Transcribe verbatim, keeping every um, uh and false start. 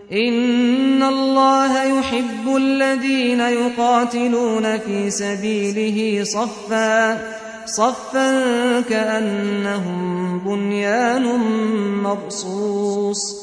إن الله يحب الذين يقاتلون في سبيله صفا صفا كأنهم بنيان مرصوص